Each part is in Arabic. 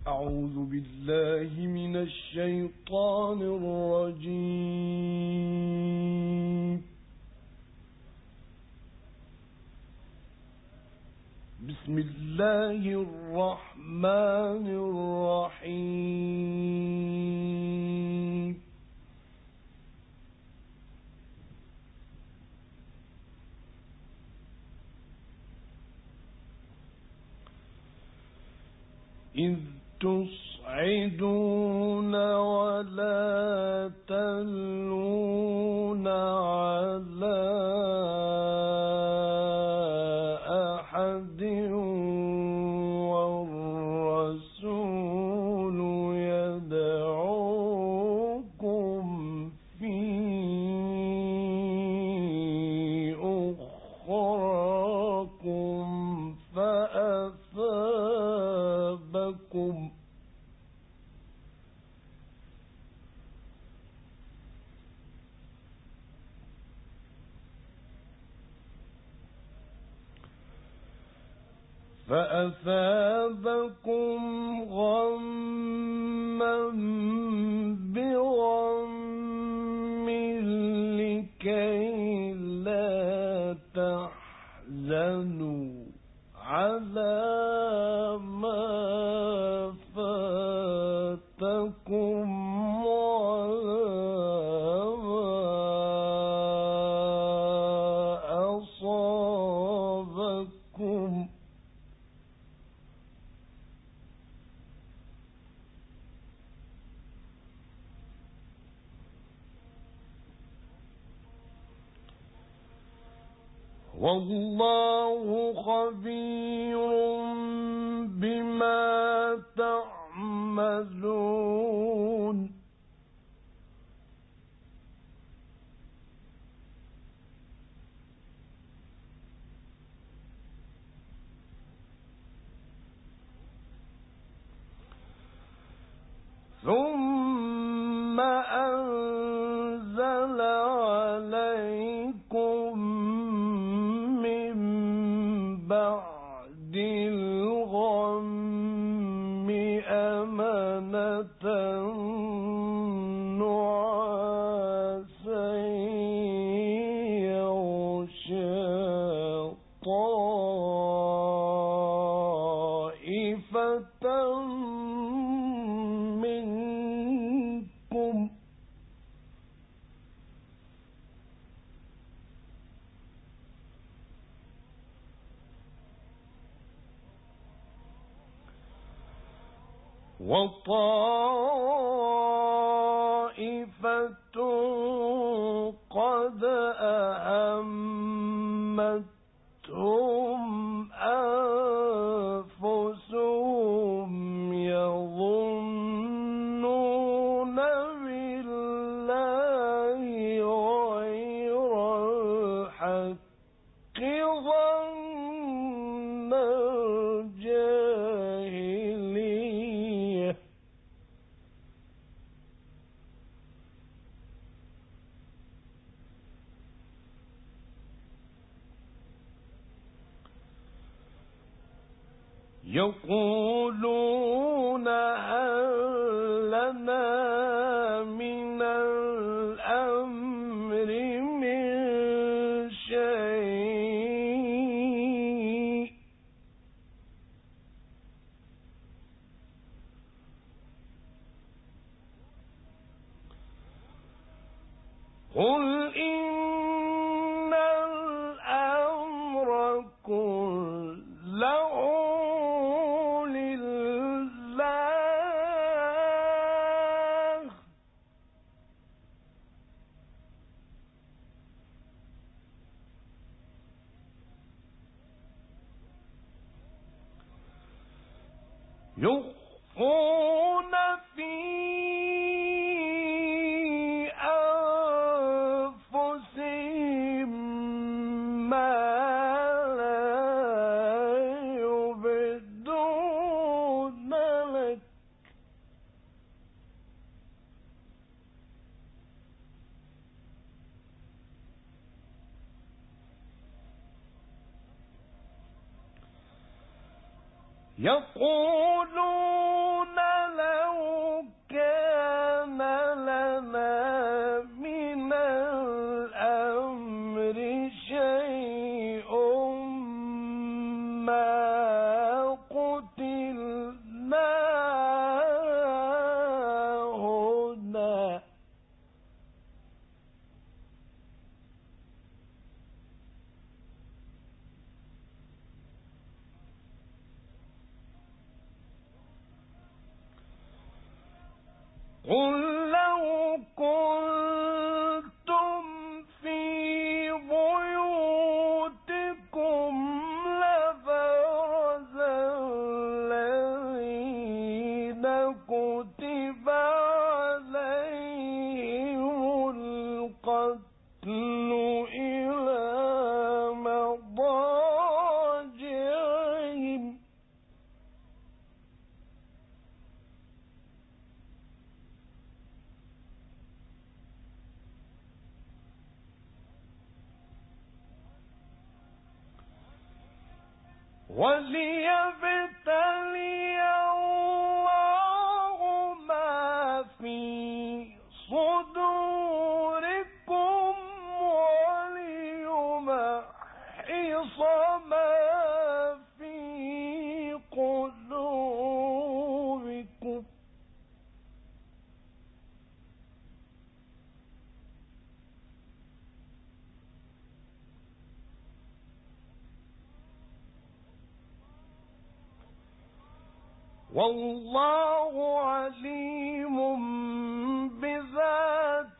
أعوذ بالله من الشيطان الرجيم. بسم الله الرحمن الرحيم. إذ تصعدون ولا تلون على أحد والرسول يدعوكم في أخراكم فأثابكم غما بغم لكي لا تحزنوا على ما فاتكم وما أصابكم والله خبير بما تعملون. ثم أنزل عليكم بعد الغم أمنة نعاسا يغشى طائفة منكم وطائفة قد أهمتهم أنفسهم يظنون بالله غير الحق ظن الجاهلية يقولون هل لنا من الأمر من شيء قل إن الأمر كله لله يخفون في أنفسهم ما لا يبدون لك يقولون قل لو كنتم في بيوتكم لبرز الذين كتب عليهم القتل إلى مضاجعهم وليبتلي الله ما في صدوركم وليمحص ما في قلوبكم والله عليم بذات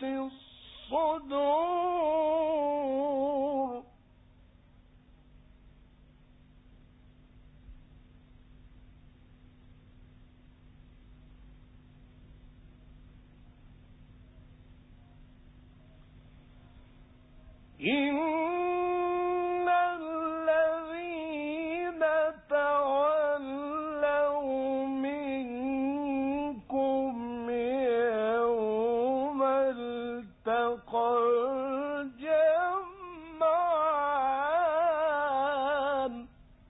الصدور إن الذين تولوا منكم يوم التقى الجمعان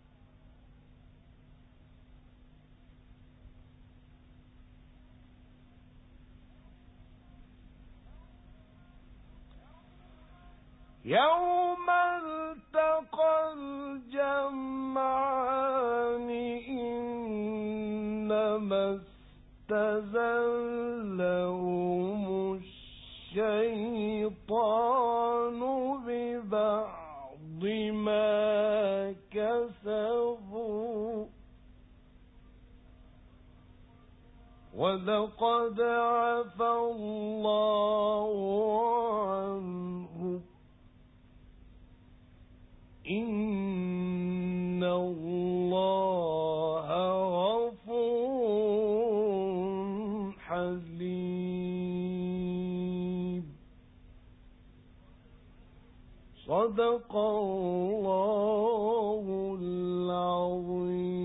يوم التقى الجمعان إنما استزلهم الشيطان ببعض ما كسبوا ولقد عفا الله عنهم إن الله غفور حليم صدق الله العظيم.